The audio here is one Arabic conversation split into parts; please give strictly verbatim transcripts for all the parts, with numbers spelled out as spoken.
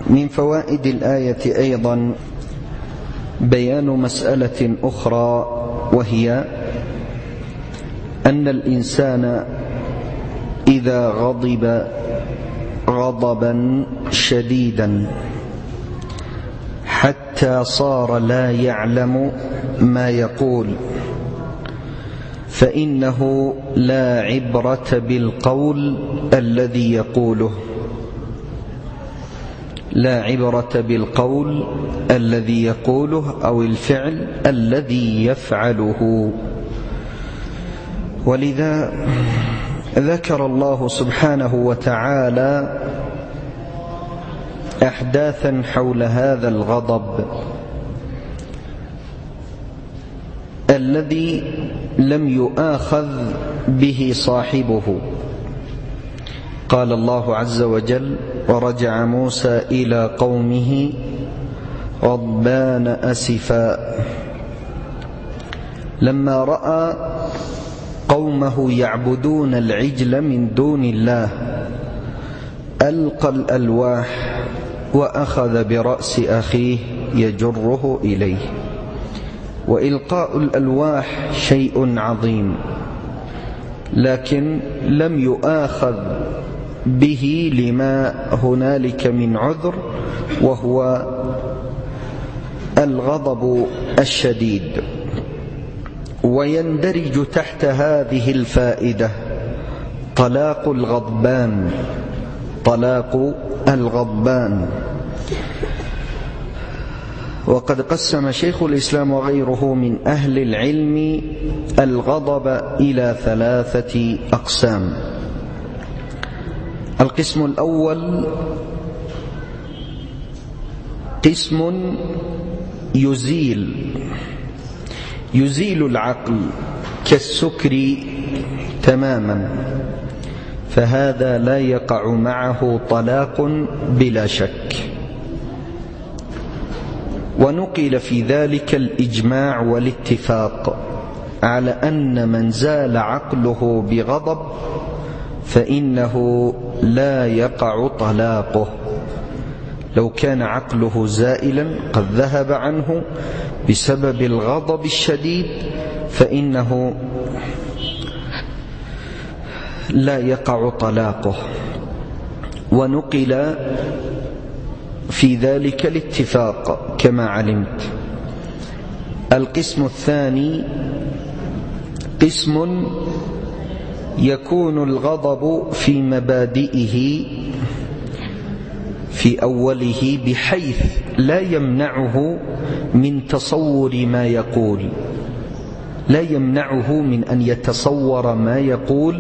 من فوائد الآية أيضا بيان مسألة أخرى، وهي أن الإنسان إذا غضب غضبا شديدا حتى صار لا يعلم ما يقول، فإنه لا عبرة بالقول الذي يقوله لا عبرة بالقول الذي يقوله أو الفعل الذي يفعله. ولذا ذكر الله سبحانه وتعالى أحداثا حول هذا الغضب الذي لم يؤاخذ به صاحبه. قال الله عز وجل: ورجع موسى إلى قومه غضبان أسفا لما رأى قومه يعبدون العجل من دون الله، ألقى الألواح وأخذ برأس أخيه يجره إليه. وإلقاء الألواح شيء عظيم، لكن لم يؤاخذ به لما هنالك من عذر، وهو الغضب الشديد. ويندرج تحت هذه الفائدة طلاق الغضبان طلاق الغضبان وقد قسم شيخ الإسلام وغيره من أهل العلم الغضب إلى ثلاثة أقسام. القسم الأول قسم يزيل يزيل العقل كالسكر تماما، فهذا لا يقع معه طلاق بلا شك. ونقل في ذلك الإجماع والاتفاق على أن من زال عقله بغضب فإنه لا يقع طلاقه. لو كان عقله زائلا قد ذهب عنه بسبب الغضب الشديد فإنه لا يقع طلاقه. ونقل في ذلك الاتفاق كما علمت. القسم الثاني قسم يكون الغضب في مبادئه في أوله بحيث لا يمنعه من تصور ما يقول لا يمنعه من أن يتصور ما يقول،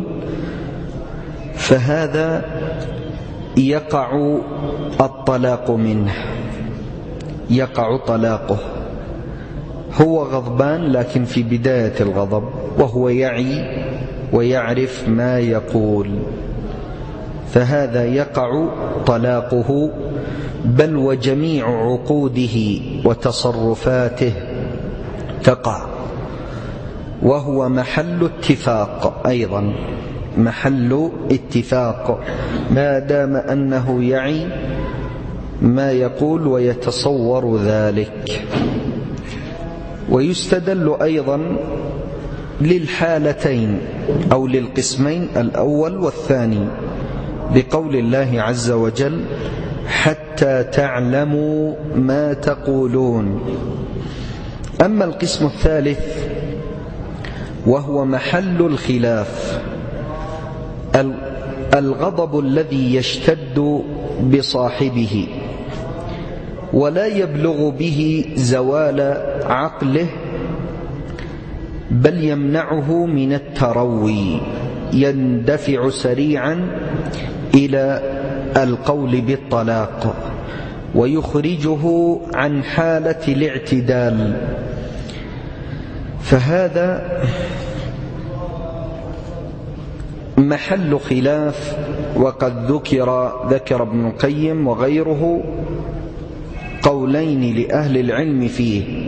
فهذا يقع الطلاق منه يقع طلاقه. هو غضبان لكن في بداية الغضب وهو يعي ويعرف ما يقول، فهذا يقع طلاقه، بل وجميع عقوده وتصرفاته تقع. وهو محل اتفاق أيضا محل اتفاق ما دام أنه يعي ما يقول ويتصور ذلك. ويستدل أيضا للحالتين أو للقسمين الأول والثاني بقول الله عز وجل: حتى تعلموا ما تقولون. أما القسم الثالث وهو محل الخلاف، الغضب الذي يشتد بصاحبه ولا يبلغ به زوال عقله، بل يمنعه من التروي، يندفع سريعا إلى القول بالطلاق ويخرجه عن حالة الاعتدال. فهذا محل خلاف، وقد ذكر ذكر ابن القيم وغيره قولين لأهل العلم فيه،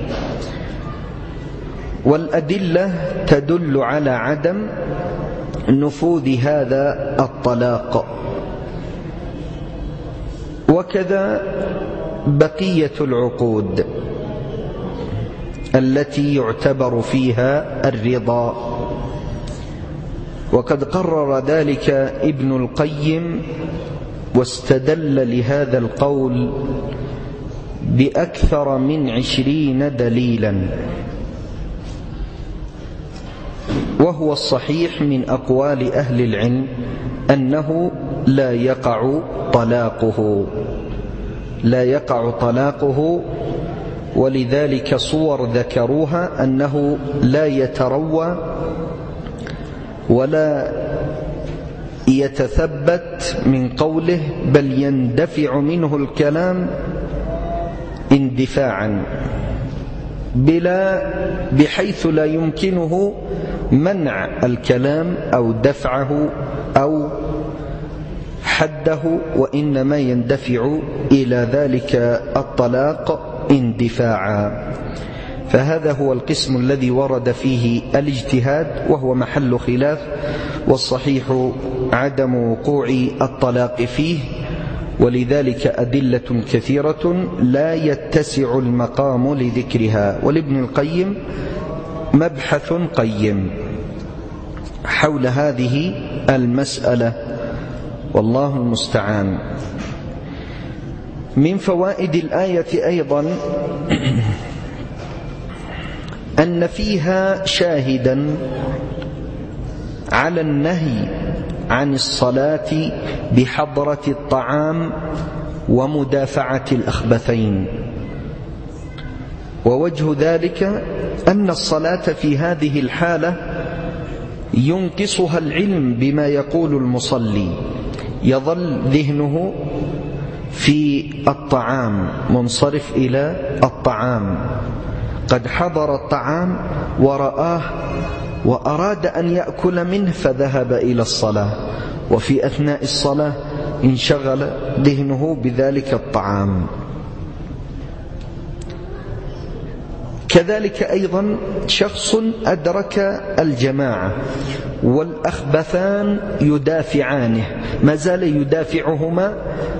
والأدلة تدل على عدم نفوذ هذا الطلاق. وكذا بقية العقود التي يعتبر فيها الرضا، وقد قرر ذلك ابن القيم واستدل لهذا القول بأكثر من عشرين دليلا، وهو الصحيح من أقوال أهل العلم أنه لا يقع طلاقه لا يقع طلاقه ولذلك صور ذكروها أنه لا يتروى ولا يتثبت من قوله، بل يندفع منه الكلام اندفاعا بلا بحيث لا يمكنه منع الكلام أو دفعه أو حده، وإنما يندفع إلى ذلك الطلاق اندفاعا. فهذا هو القسم الذي ورد فيه الاجتهاد، وهو محل خلاف، والصحيح عدم وقوع الطلاق فيه، ولذلك أدلة كثيرة لا يتسع المقام لذكرها. ولابن القيم مبحث قيم حول هذه المسألة، والله المستعان. من فوائد الآية أيضا أن فيها شاهدا على النهي عن الصلاة بحضرة الطعام ومدافعة الأخبثين، ووجه ذلك أن الصلاة في هذه الحالة ينقصها العلم بما يقول المصلي، يظل ذهنه في الطعام منصرف إلى الطعام، قد حضر الطعام ورآه وأراد أن يأكل منه فذهب إلى الصلاة، وفي أثناء الصلاة انشغل ذهنه بذلك الطعام. كذلك أيضا شخص أدرك الجماعة والأخبثان يدافعانه، ما زال يدافعهما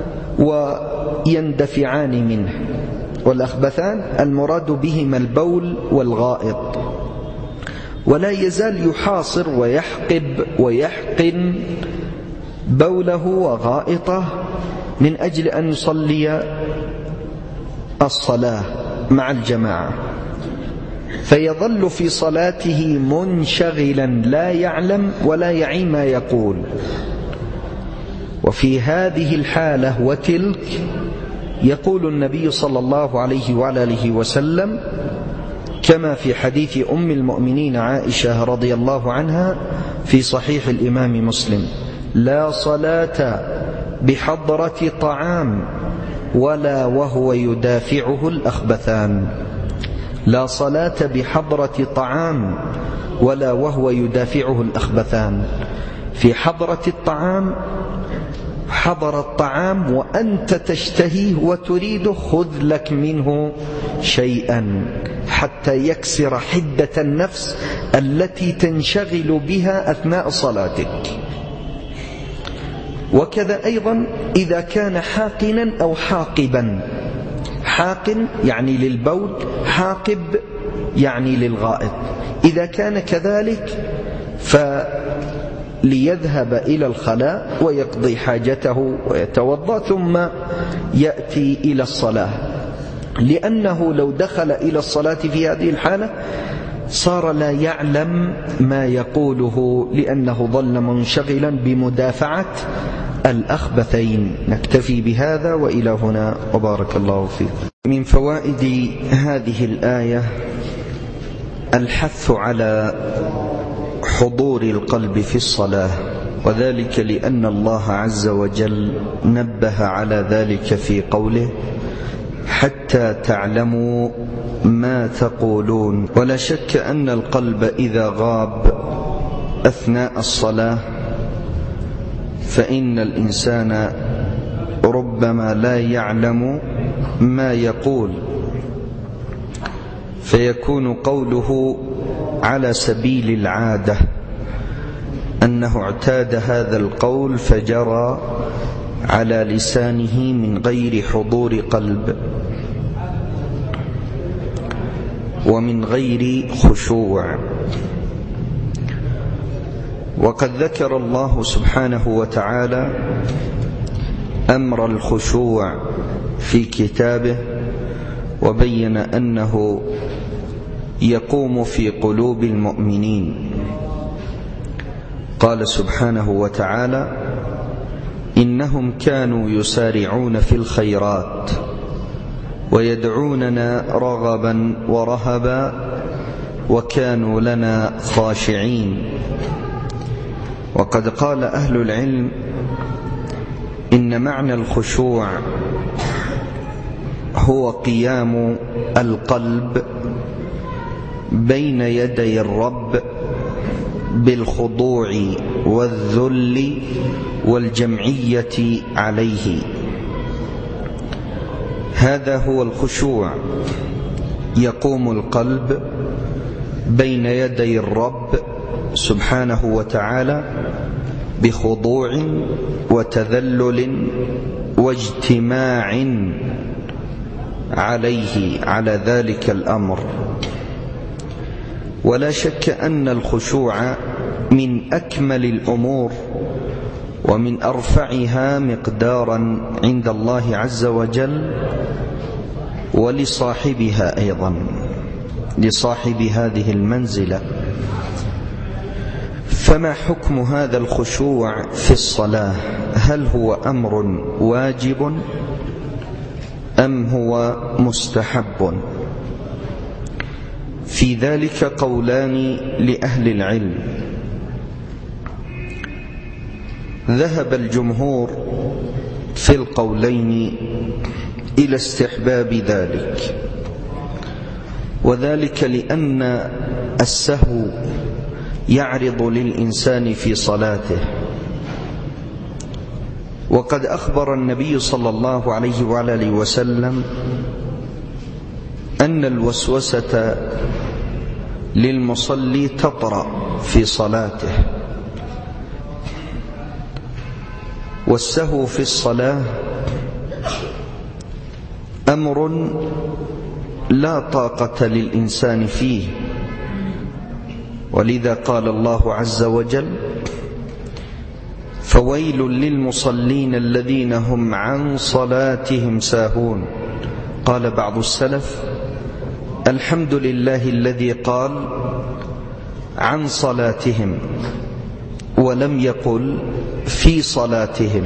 ويندفعان منه. والأخبثان المراد بهما البول والغائط، ولا يزال يحاصر ويحقب ويحقن بوله وغائطه من أجل أن يصلي الصلاة مع الجماعة، فيظل في صلاته منشغلا لا يعلم ولا يعي ما يقول. وفي هذه الحالة وتلك يقول النبي صلى الله عليه وعلى آله وسلم كما في حديث أم المؤمنين عائشة رضي الله عنها في صحيح الإمام مسلم: لا صلاة بحضرة طعام ولا وهو يدافعه الأخبثان. لا صلاة بحضرة طعام ولا وهو يدافعه الأخبثان. في حضرة الطعام، حضر الطعام وأنت تشتهيه وتريده، خذ لك منه شيئا حتى يكسر حدة النفس التي تنشغل بها أثناء صلاتك. وكذا أيضا إذا كان حاقنا أو حاقبا، حاقن يعني للبول، حاقب يعني للغائط، إذا كان كذلك فليذهب إلى الخلاء ويقضي حاجته ويتوضأ ثم يأتي إلى الصلاة، لأنه لو دخل إلى الصلاة في هذه الحالة صار لا يعلم ما يقوله، لأنه ظل منشغلا بمدافعة الأخبثين. نكتفي بهذا وإلى هنا، وبارك الله فيكم. من فوائد هذه الآية الحث على حضور القلب في الصلاة، وذلك لأن الله عز وجل نبه على ذلك في قوله: حتى تعلموا ما تقولون. ولا شك أن القلب إذا غاب أثناء الصلاة فإن الإنسان ربما لا يعلم ما يقول، فيكون قوله على سبيل العادة، أنه اعتاد هذا القول فجرى على لسانه من غير حضور قلب ومن غير خشوع. وقد ذكر الله سبحانه وتعالى أمر الخشوع في كتابه، وبين أنه يقوم في قلوب المؤمنين. قال سبحانه وتعالى: إنهم كانوا يسارعون في الخيرات ويدعوننا رغبا ورهبا وكانوا لنا خاشعين. وقد قال أهل العلم إن معنى الخشوع هو قيام القلب بين يدي الرب بالخضوع والذل والجمعية عليه. هذا هو الخشوع، يقوم القلب بين يدي الرب سبحانه وتعالى بخضوع وتذلل واجتماع عليه على ذلك الأمر. ولا شك أن الخشوع من أكمل الأمور ومن أرفعها مقدارا عند الله عز وجل، ولصاحبها أيضا، لصاحب هذه المنزلة. فما حكم هذا الخشوع في الصلاة؟ هل هو أمر واجب أم هو مستحب؟ في ذلك قولان لأهل العلم. ذهب الجمهور في القولين إلى استحباب ذلك، وذلك لأن السهو يعرض للإنسان في صلاته. وقد أخبر النبي صلى الله عليه وآله وسلم أن الوسوسة للمصلي تطرأ في صلاته. والسهو في الصلاة أمر لا طاقة للإنسان فيه، ولذا قال الله عز وجل: فويل للمصلين الذين هم عن صلاتهم ساهون. قال بعض السلف: الحمد لله الذي قال عن صلاتهم ولم يقل في صلاتهم.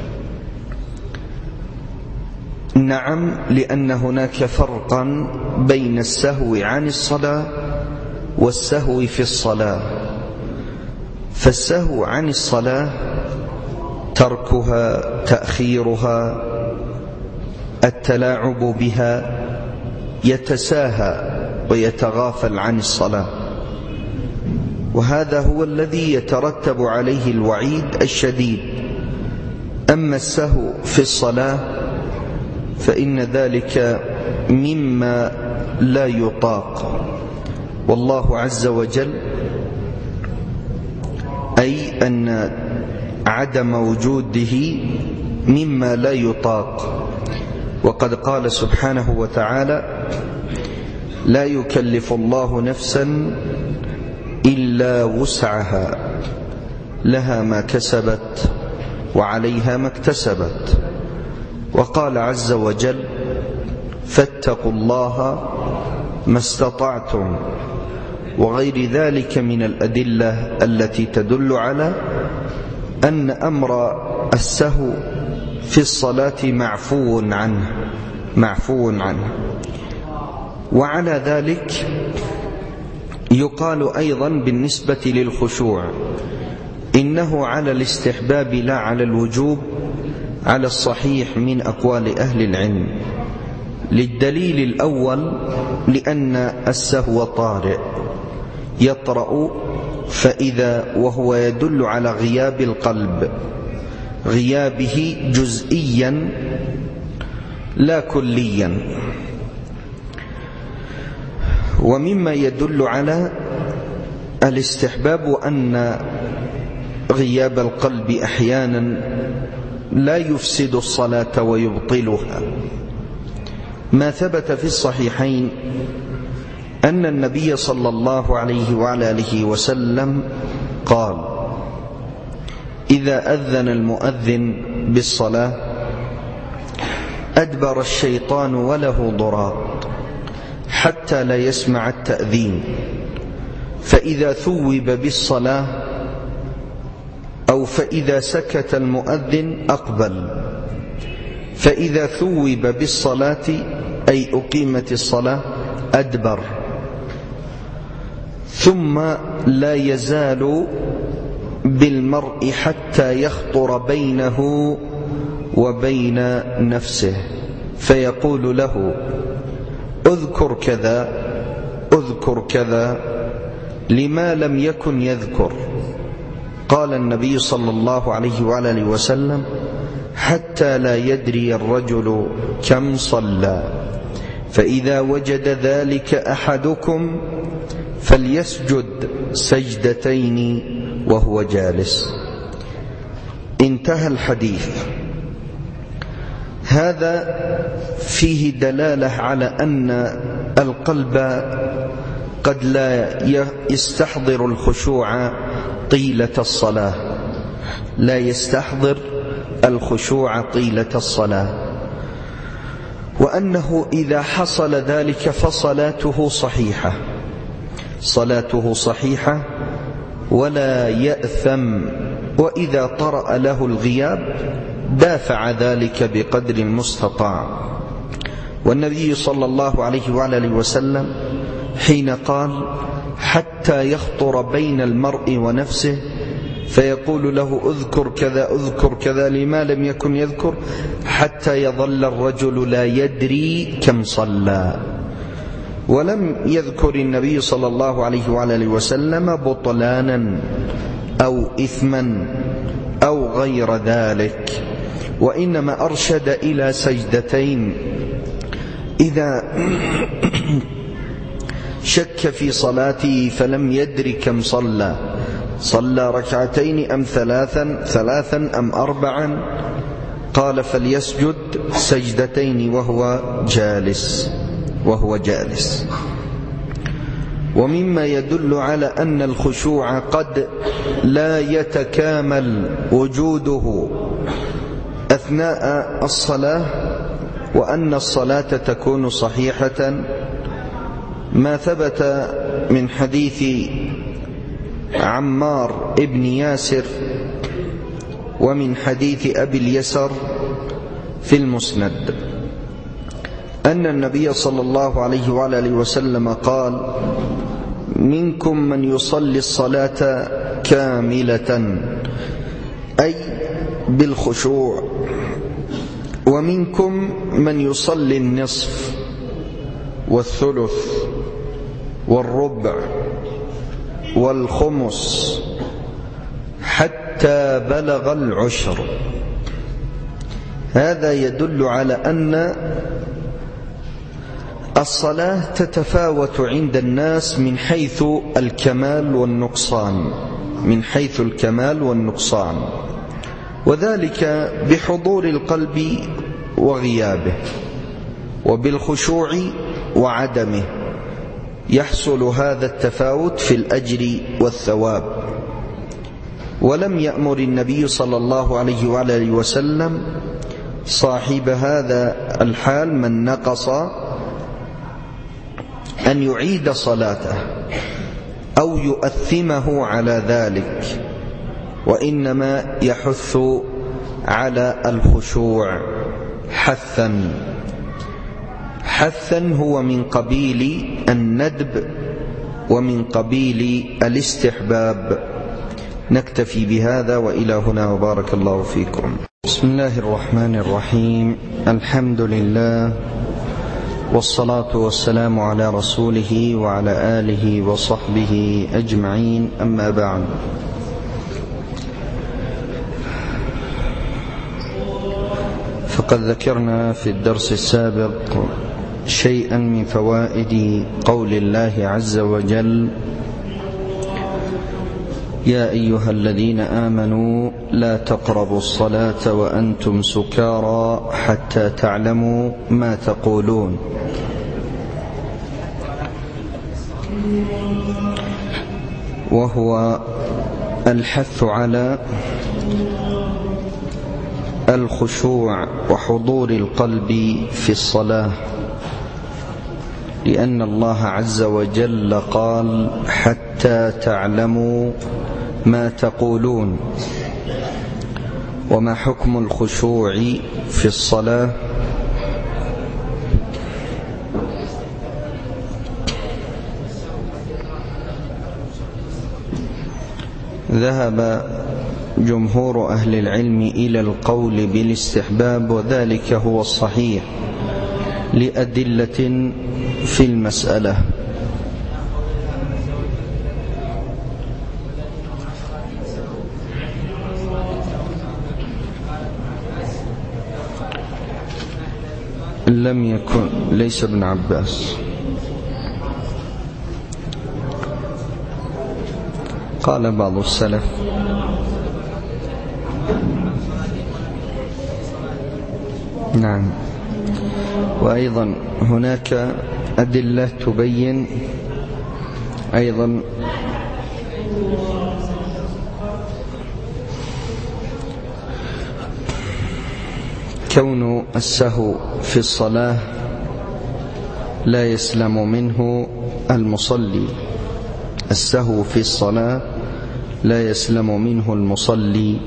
نعم، لأن هناك فرقا بين السهو عن الصلاة والسهو في الصلاة. فالسهو عن الصلاة تركها، تأخيرها، التلاعب بها، يتساهى ويتغافل عن الصلاة، وهذا هو الذي يترتب عليه الوعيد الشديد. أما السهو في الصلاة فإن ذلك مما لا يطاق، والله عز وجل أي أن عدم وجوده مما لا يطاق. وقد قال سبحانه وتعالى: لا يكلف الله نفسا إلا وسعها لها ما كسبت وعليها ما اكتسبت. وقال عز وجل: فاتقوا الله ما استطعتم، وغير ذلك من الأدلة التي تدل على أن أمر السهو في الصلاة معفو عنه معفو عنه. وعلى ذلك يقال أيضا بالنسبة للخشوع إنه على الاستحباب لا على الوجوب، على الصحيح من أقوال أهل العلم. للدليل الأول: لأن السهو طارئ يطرأ، فإذا وهو يدل على غياب القلب، غيابه جزئيا لا كليا. ومما يدل على الاستحباب أن غياب القلب أحيانا لا يفسد الصلاة ويبطلها. ما ثبت في الصحيحين أن النبي صلى الله عليه وعلى آله وسلم قال: إذا أذن المؤذن بالصلاة أدبر الشيطان وله ضراط حتى لا يسمع التأذين، فإذا ثوب بالصلاة أو فإذا سكت المؤذن أقبل، فإذا ثوب بالصلاة أي أقيمت الصلاة أدبر، ثم لا يزال بالمرء حتى يخطر بينه وبين نفسه فيقول له: اذكر كذا اذكر كذا، لما لم يكن يذكر. قال النبي صلى الله عليه وعلى آله وسلم: حتى لا يدري الرجل كم صلى، فإذا وجد ذلك أحدكم فليسجد سجدتين وهو جالس. انتهى الحديث. هذا فيه دلالة على أن القلب قد لا يستحضر الخشوع طيلة الصلاة، لا يستحضر الخشوع طيلة الصلاة، وأنه إذا حصل ذلك فصلاته صحيحة، صلاته صحيحة ولا يأثم، وإذا طرأ له الغياب دافع ذلك بقدر المستطاع. والنبي صلى الله عليه وعلى آله وسلم حين قال: حتى يخطر بين المرء ونفسه فيقول له: اذكر كذا اذكر كذا، لما لم يكن يذكر، حتى يظل الرجل لا يدري كم صلى. ولم يذكر النبي صلى الله عليه وعلى آله وسلم بطلانا أو إثما أو غير ذلك، وإنما أرشد إلى سجدتين إذا شك في صلاته فلم يدر كم صلى، صلى ركعتين أم ثلاثا ثلاثا أم أربعا، قال: فليسجد سجدتين وهو جالس وهو جالس. ومما يدل على أن الخشوع قد لا يتكامل وجوده أثناء الصلاة، وأن الصلاة تكون صحيحة، ما ثبت من حديث عمار ابن ياسر ومن حديث أبي اليسر في المسند أن النبي صلى الله عليه وعلى آله وسلم قال: منكم من يصلي الصلاة كاملة أي بالخشوع، ومنكم من يصلي النصف والثلث والربع والخمس حتى بلغ العشر. هذا يدل على أن الصلاة تتفاوت عند الناس من حيث الكمال والنقصان، من حيث الكمال والنقصان، وذلك بحضور القلب وغيابه، وبالخشوع وعدمه يحصل هذا التفاوت في الأجر والثواب. ولم يأمر النبي صلى الله عليه وعلى آله وسلم صاحب هذا الحال من نقص أن يعيد صلاته أو يؤثمه على ذلك، وإنما يحث على الخشوع حثا حثا هو من قبيل الندب ومن قبيل الاستحباب. نكتفي بهذا وإلى هنا، وبارك الله فيكم. بسم الله الرحمن الرحيم. الحمد لله والصلاة والسلام على رسوله وعلى آله وصحبه أجمعين، أما بعد. فقد ذكرنا في الدرس السابق شيئا من فوائد قول الله عز وجل: يا أيها الذين آمنوا لا تقربوا الصلاة وأنتم سكارى حتى تعلموا ما تقولون. وهو الحث على الخشوع وحضور القلب في الصلاة، لأن الله عز وجل قال حتى تعلموا ما تقولون. وما حكم الخشوع في الصلاة؟ ذهب جمهور أهل العلم إلى القول بالاستحباب، وذلك هو الصحيح لأدلة في المسألة. لم يكن ليس ابن عباس، قال بعض السلف. نعم. وأيضا هناك أدلة تبين أيضا كون السهو في الصلاة لا يسلم منه المصلي. السهو في الصلاة لا يسلم منه المصلي،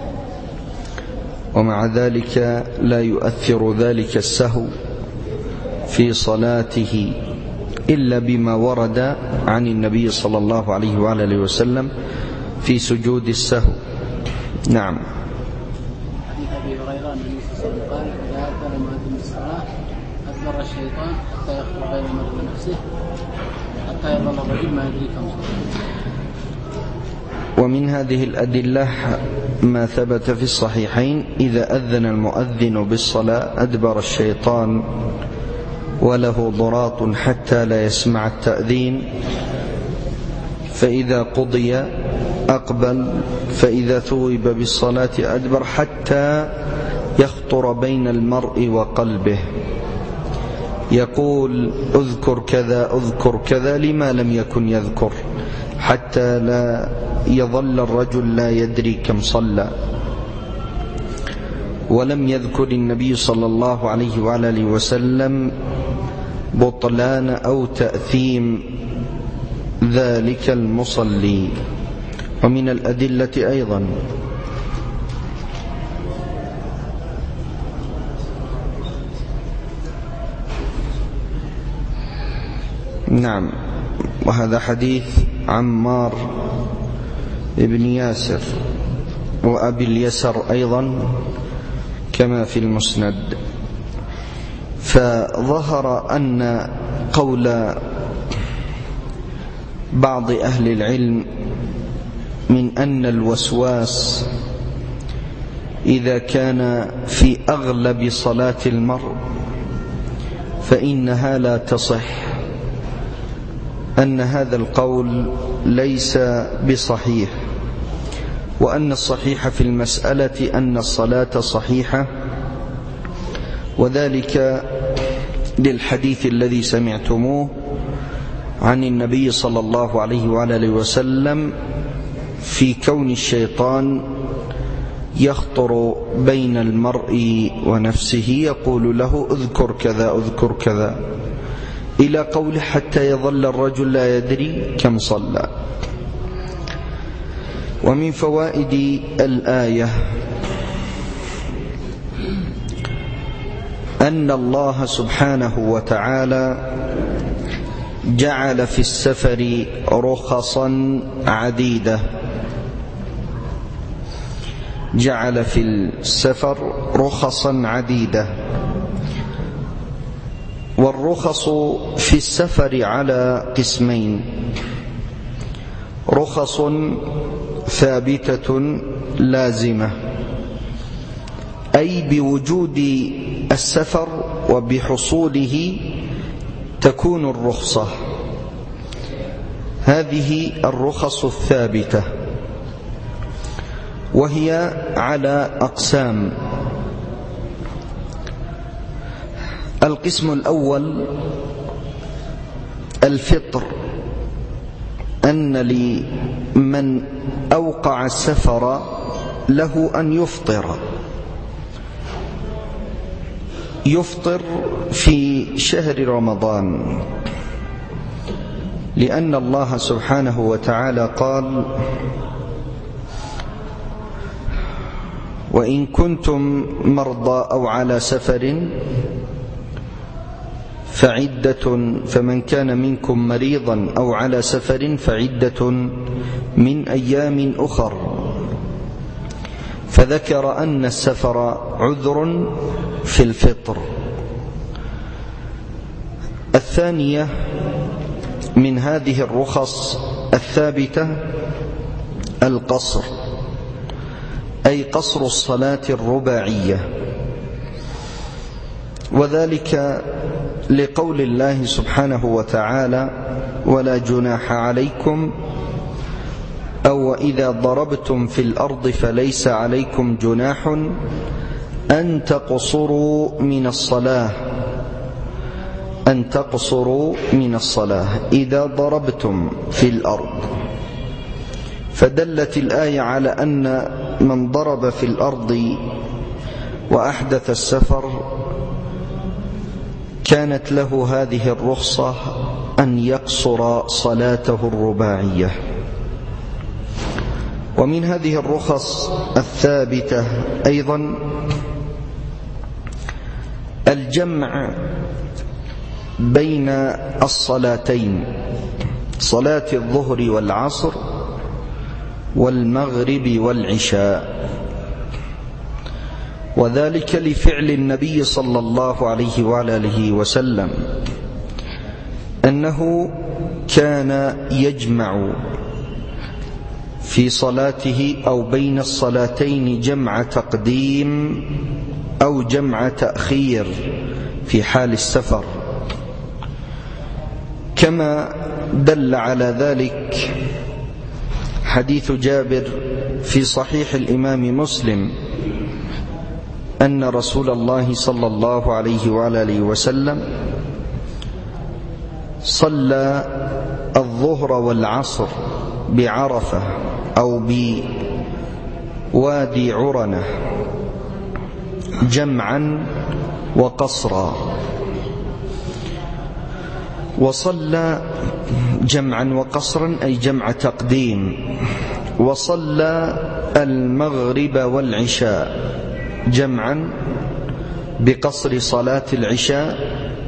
ومع ذلك لا يؤثر ذلك السهو في صلاته إلا بما ورد عن النبي صلى الله عليه وآله وسلم في سجود السهو. نعم. حديث أبي هريرة أن النبي صلى الله عليه وسلم قال إذا أذن المؤذن بالصلاة أدبر الشيطان حتى يخطر بين المرء ونفسه حتى يظل الرجل ما يدري كم صلى. ومن هذه الأدلة ما ثبت في الصحيحين: إذا أذن المؤذن بالصلاة أدبر الشيطان وله ضراط حتى لا يسمع التأذين، فإذا قضي أقبل، فإذا ثوب بالصلاة أدبر حتى يخطر بين المرء وقلبه، يقول أذكر كذا أذكر كذا لما لم يكن يذكر، حتى لا يظل الرجل لا يدري كم صلى. ولم يذكر النبي صلى الله عليه وآله وسلم بطلان أو تأثيم ذلك المصلي. ومن الأدلة أيضا نعم، وهذا حديث عمار ابن ياسر وأبي اليسر أيضا كما في المسند. فظهر أن قول بعض أهل العلم من أن الوسواس إذا كان في أغلب صلاة المرء فإنها لا تصح، أن هذا القول ليس بصحيح، وأن الصحيح في المسألة أن الصلاة صحيحة، وذلك للحديث الذي سمعتموه عن النبي صلى الله عليه وآله وسلم في كون الشيطان يخطر بين المرء ونفسه يقول له اذكر كذا اذكر كذا، إلى قوله حتى يظل الرجل لا يدري كم صلى. ومن فوائد الآية أن الله سبحانه وتعالى جعل في السفر رخصا عديدة، جعل في السفر رخصا عديدة. والرخص في السفر على قسمين: رخص ثابتة لازمة، أي بوجود السفر وبحصوله تكون الرخصة، هذه الرخص الثابتة. وهي على أقسام. القسم الأول الفطر، أن لمن أوقع السفر له أن يفطر يفطر في شهر رمضان، لأن الله سبحانه وتعالى قال: وإن كنتم مرضى أو على سفر فعدة فمن كان منكم مريضا أو على سفر فعدة من أيام أخر، فذكر أن السفر عذر في الفطر. الثانية من هذه الرخص الثابتة القصر، أي قصر الصلاة الرباعية، وذلك لقول الله سبحانه وتعالى: ولا جناح عليكم، أو إذا ضربتم في الأرض فليس عليكم جناح أن تقصروا من الصلاة أن تقصروا من الصلاة إذا ضربتم في الأرض. فدلت الآية على أن من ضرب في الأرض وأحدث السفر كانت له هذه الرخصة أن يقصر صلاته الرباعية. ومن هذه الرخص الثابتة أيضا الجمع بين الصلاتين، صلاة الظهر والعصر والمغرب والعشاء، وذلك لفعل النبي صلى الله عليه وآله وسلم أنه كان يجمع في صلاته أو بين الصلاتين جمع تقديم أو جمع تأخير في حال السفر، كما دل على ذلك حديث جابر في صحيح الإمام مسلم أن رسول الله صلى الله عليه وآله وسلم صلى الظهر والعصر بعرفة أو بوادي عرنة جمعا وقصرا، وصلى جمعا وقصرا أي جمع تقديم، وصلى المغرب والعشاء جمعا بقصر صلاة العشاء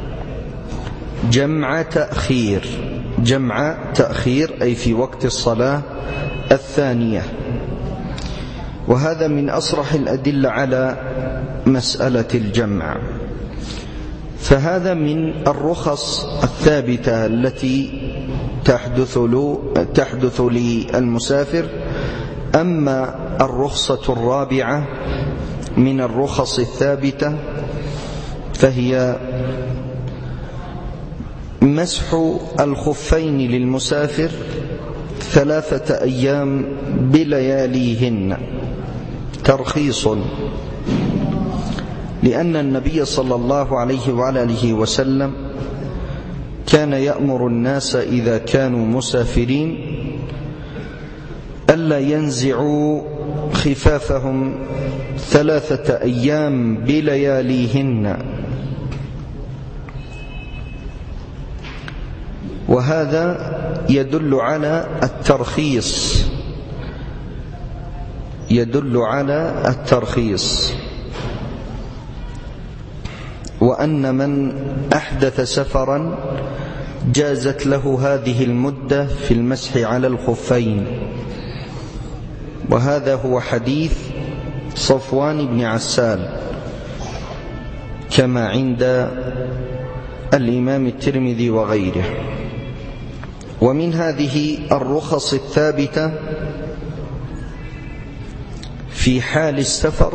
جمع تأخير جمع تأخير أي في وقت الصلاة الثانية. وهذا من أصرح الأدلة على مسألة الجمع. فهذا من الرخص الثابتة التي تحدث له تحدث للمسافر. أما الرخصة الرابعة من الرخص الثابتة فهي مسح الخفين للمسافر ثلاثة أيام بلياليهن، ترخيص، لأن النبي صلى الله عليه وآله وسلم كان يأمر الناس إذا كانوا مسافرين ألا ينزعوا خفافهم ثلاثة أيام بلياليهن. وهذا يدل على الترخيص يدل على الترخيص وأن من أحدث سفرا جازت له هذه المدة في المسح على الخفين. وهذا هو حديث صفوان بن عسال كما عند الإمام الترمذي وغيره. ومن هذه الرخص الثابتة في حال السفر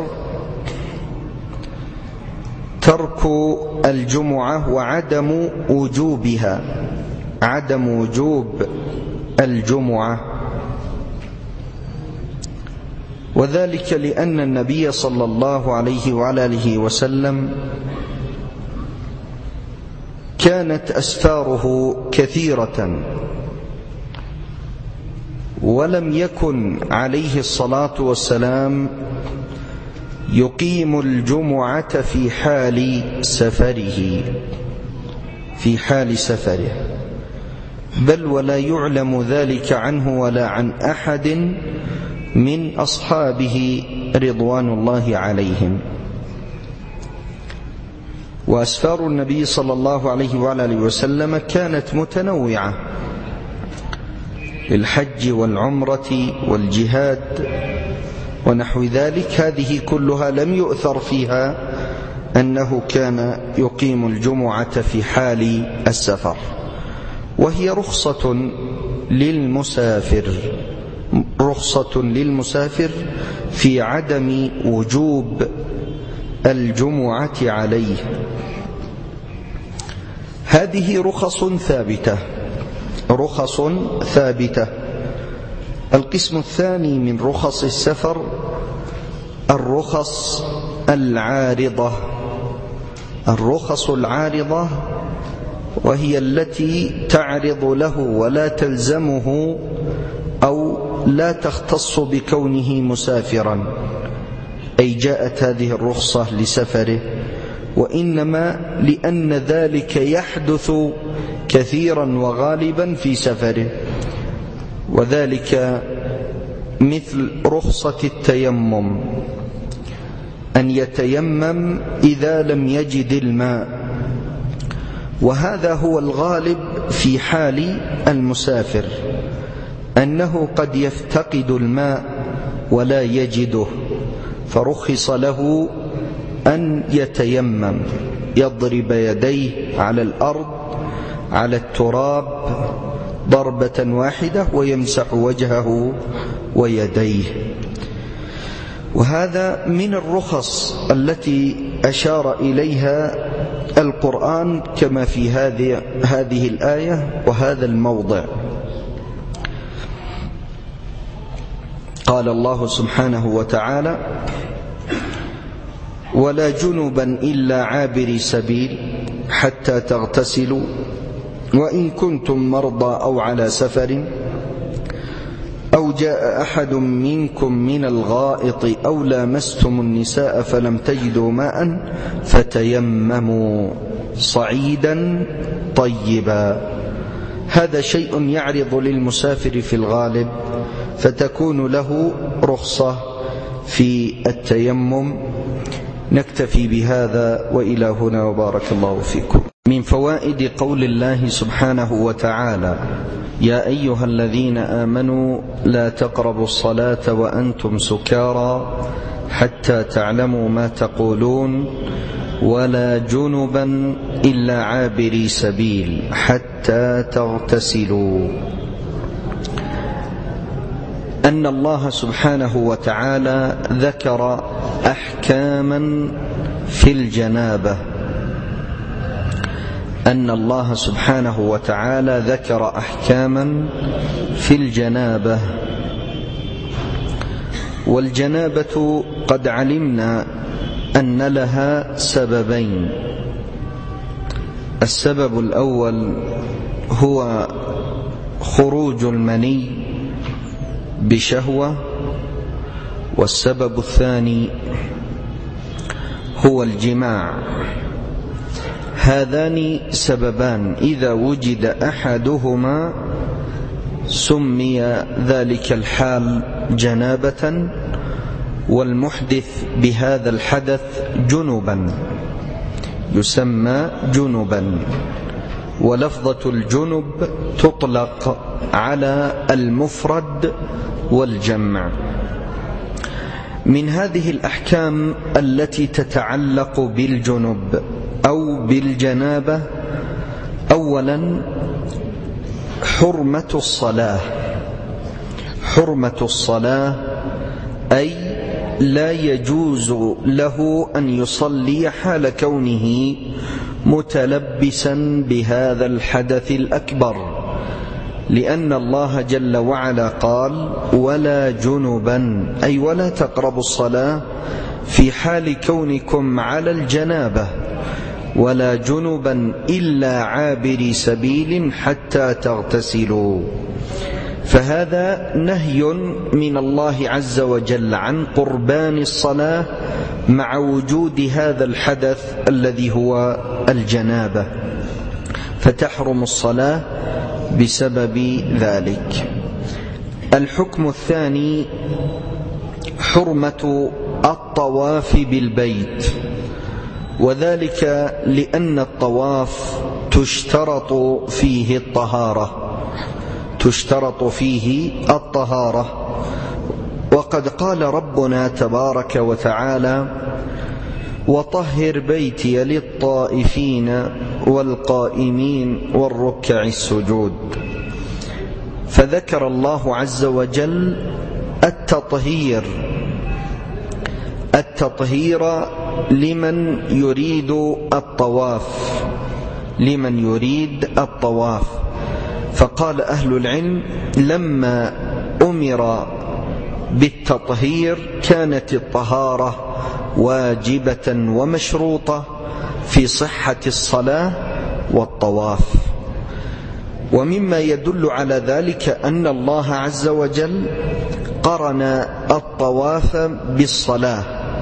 ترك الجمعة وعدم وجوبها عدم وجوب الجمعة، وذلك لأن النبي صلى الله عليه وعلى آله وسلم كانت أسفاره كثيرة، ولم يكن عليه الصلاة والسلام يقيم الجمعة في حال سفره في حال سفره بل ولا يعلم ذلك عنه ولا عن أحد من أصحابه رضوان الله عليهم. وأسفار النبي صلى الله عليه وعلى آله وسلم كانت متنوعة للحج والعمرة والجهاد ونحو ذلك، هذه كلها لم يؤثر فيها أنه كان يقيم الجمعة في حال السفر، وهي رخصة للمسافر رخصة للمسافر في عدم وجوب الجمعة عليه. هذه رخص ثابتة رخص ثابتة. القسم الثاني من رخص السفر الرخص العارضة الرخص العارضة وهي التي تعرض له ولا تلزمه أو لا تختص بكونه مسافرا، أي جاءت هذه الرخصة لسفره، وإنما لأن ذلك يحدث كثيرا وغالبا في سفره، وذلك مثل رخصة التيمم، أن يتيمم إذا لم يجد الماء، وهذا هو الغالب في حال المسافر، أنه قد يفتقد الماء ولا يجده، فرخص له أن يتيمم، يضرب يديه على الأرض على التراب ضربة واحدة ويمسح وجهه ويديه. وهذا من الرخص التي أشار إليها القرآن كما في هذه هذه الآية وهذا الموضع. قال الله سبحانه وتعالى: ولا جنبا إلا عابري سبيل حتى تغتسلوا وإن كنتم مرضى أو على سفر أو جاء أحد منكم من الغائط أو لامستم النساء فلم تجدوا ماء فتيمموا صعيدا طيبا. هذا شيء يعرض للمسافر في الغالب، فتكون له رخصة في التيمم. نكتفي بهذا وإلى هنا وبارك الله فيكم. من فوائد قول الله سبحانه وتعالى: يا أيها الذين آمنوا لا تقربوا الصلاة وأنتم سكارى حتى تعلموا ما تقولون ولا جنبا إلا عابري سبيل حتى تغتسلوا. أن الله سبحانه وتعالى ذكر أحكاما في الجنابة أن الله سبحانه وتعالى ذكر أحكاما في الجنابة. والجنابة قد علمنا أن لها سببين: السبب الأول هو خروج المني بشهوة، والسبب الثاني هو الجماع. هذان سببان إذا وجد أحدهما سمي ذلك الحال جنابة، والمحدث بهذا الحدث جنبا يسمى جنبا. ولفظة الجنب تطلق على المفرد والجمع. من هذه الأحكام التي تتعلق بالجنب أو بالجنابة: أولا حرمة الصلاة. حرمة الصلاة أي لا يجوز له أن يصلي حال كونه متلبسا بهذا الحدث الأكبر لأن الله جل وعلا قال: ولا جنبا، أي ولا تقربوا الصلاة في حال كونكم على الجنابة، ولا جنبا إلا عابري سبيل حتى تغتسلوا. فهذا نهي من الله عز وجل عن قربان الصلاة مع وجود هذا الحدث الذي هو الجنابة، فتحرم الصلاة بسبب ذلك. الحكم الثاني حرمة الطواف بالبيت، وذلك لأن الطواف تشترط فيه الطهارة تشترط فيه الطهارة وقد قال ربنا تبارك وتعالى: وطهر بيتي للطائفين والقائمين والركع السجود. فذكر الله عز وجل التطهير التطهير لمن يريد الطواف لمن يريد الطواف فقال أهل العلم: لما أمر بالتطهير كانت الطهارة واجبة ومشروطة في صحة الصلاة والطواف. ومما يدل على ذلك أن الله عز وجل قرن الطواف بالصلاة،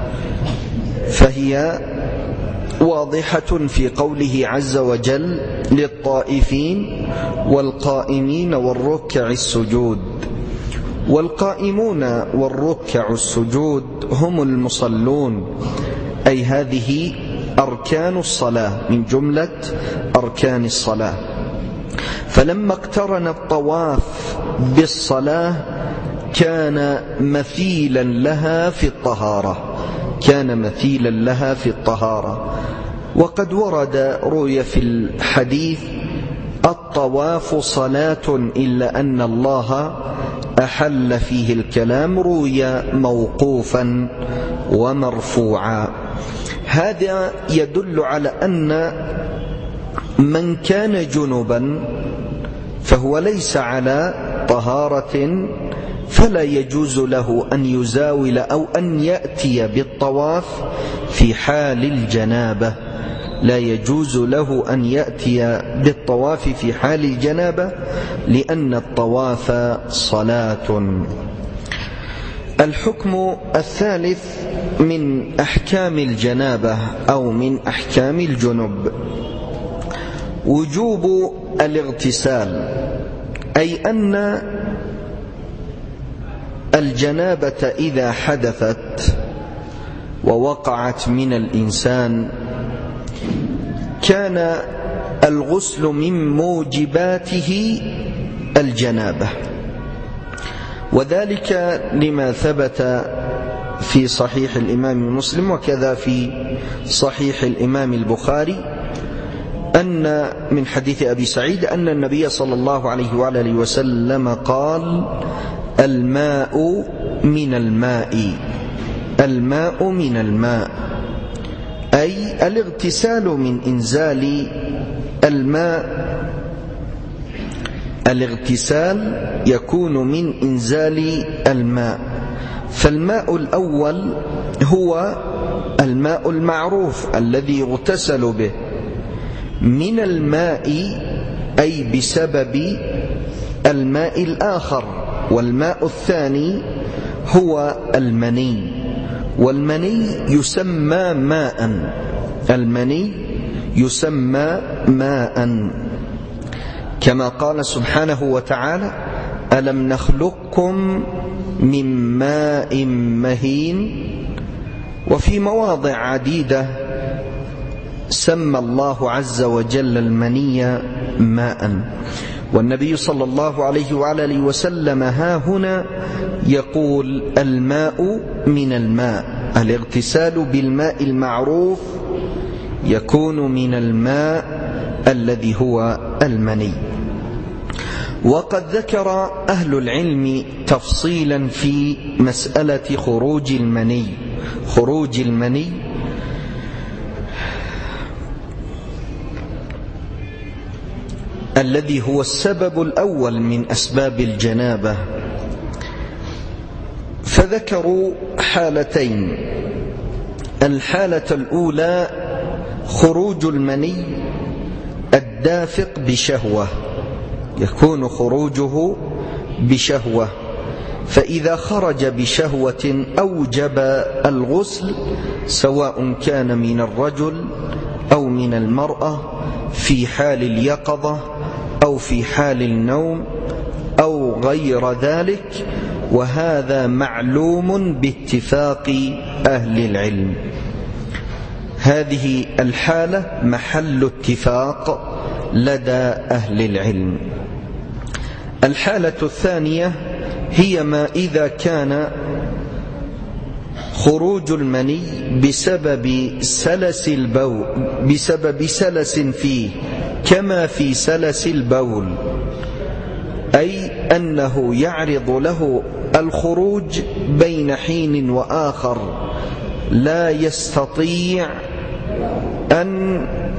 فهي واضحة في قوله عز وجل: للطائفين والقائمين والركع السجود. والقائمون والركع السجود هم المصلون، أي هذه أركان الصلاة من جملة أركان الصلاة. فلما اقترن الطواف بالصلاة كان مثيلا لها في الطهارة كان مثيلا لها في الطهارة وقد ورد روي في الحديث: الطواف صلاة إلا أن الله أحل فيه الكلام، روي موقوفا ومرفوعا. هذا يدل على أن من كان جنبا فهو ليس على طهارة، فلا يجوز له أن يزاول أو أن يأتي بالطواف في حال الجنابة لا يجوز له أن يأتي بالطواف في حال الجنابة لأن الطواف صلاة. الحكم الثالث من أحكام الجنابة أو من أحكام الجنب وجوب الاغتسال، أي أن الجنابة إذا حدثت ووقعت من الإنسان كان الغسل من موجباته الجنابة، وذلك لما ثبت في صحيح الإمام مسلم وكذا في صحيح الإمام البخاري أن من حديث أبي سعيد أن النبي صلى الله عليه وآله وسلم قال: الماء من الماء الماء من الماء أي الاغتسال من إنزال الماء. الاغتسال يكون من إنزال الماء، فالماء الأول هو الماء المعروف الذي يغتسل به، من الماء أي بسبب الماء الآخر، والماء الثاني هو المني، والمني يسمى ماء المني يسمى ماء كما قال سبحانه وتعالى: ألم نخلقكم من ماء مهين. وفي مواضع عديدة سمى الله عز وجل المني ماء، والنبي صلى الله عليه وآله وسلم ها هنا يقول: الماء من الماء، الاغتسال بالماء المعروف يكون من الماء الذي هو المني. وقد ذكر أهل العلم تفصيلا في مسألة خروج المني خروج المني الذي هو السبب الأول من أسباب الجنابة، فذكروا حالتين. الحالة الأولى خروج المني الدافق بشهوة، يكون خروجه بشهوة، فإذا خرج بشهوة أوجب الغسل، سواء كان من الرجل أو من المرأة، في حال اليقظة أو في حال النوم أو غير ذلك، وهذا معلوم باتفاق أهل العلم. هذه الحالة محل اتفاق لدى أهل العلم. الحالة الثانية هي ما إذا كان خروج المني بسبب سلس البول، بسبب سلس فيه كما في سلس البول، أي أنه يعرض له الخروج بين حين وآخر، لا يستطيع أن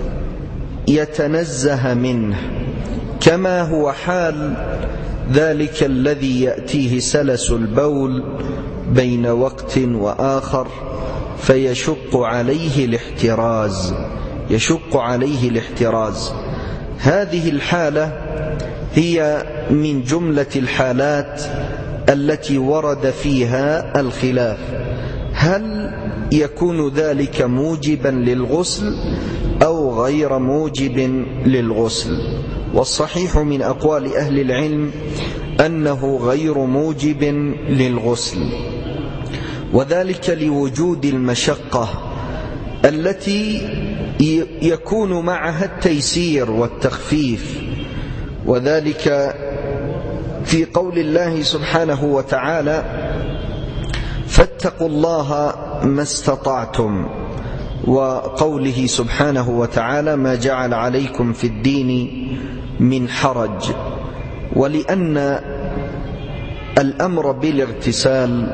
يتنزه منه، كما هو حال ذلك الذي يأتيه سلس البول بين وقت وآخر فيشق عليه الاحتراز يشق عليه الاحتراز. هذه الحالة هي من جملة الحالات التي ورد فيها الخلاف، هل يكون ذلك موجبا للغسل أو غير موجب للغسل؟ والصحيح من أقوال أهل العلم أنه غير موجب للغسل، وذلك لوجود المشقة التي يكون معها التيسير والتخفيف، وذلك في قول الله سبحانه وتعالى: فاتقوا الله ما استطعتم، وقوله سبحانه وتعالى: ما جعل عليكم في الدين من حرج. ولأن الأمر بالاغتسال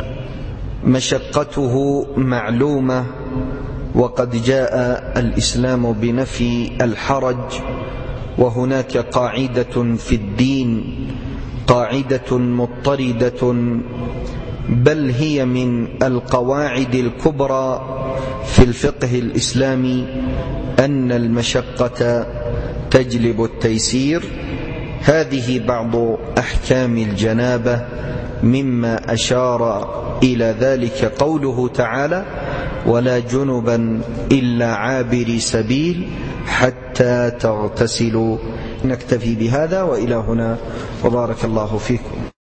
مشقته معلومة، وقد جاء الإسلام بنفي الحرج، وهناك قاعدة في الدين، قاعدة مضطردة، بل هي من القواعد الكبرى في الفقه الإسلامي، أن المشقة تجلب التيسير. هذه بعض أحكام الجنابة، مما أشار إلى ذلك قوله تعالى: ولا جنبا إلا عابري سبيل حتى تغتسلوا. نكتفي بهذا، وإلى هنا، وبارك الله فيكم.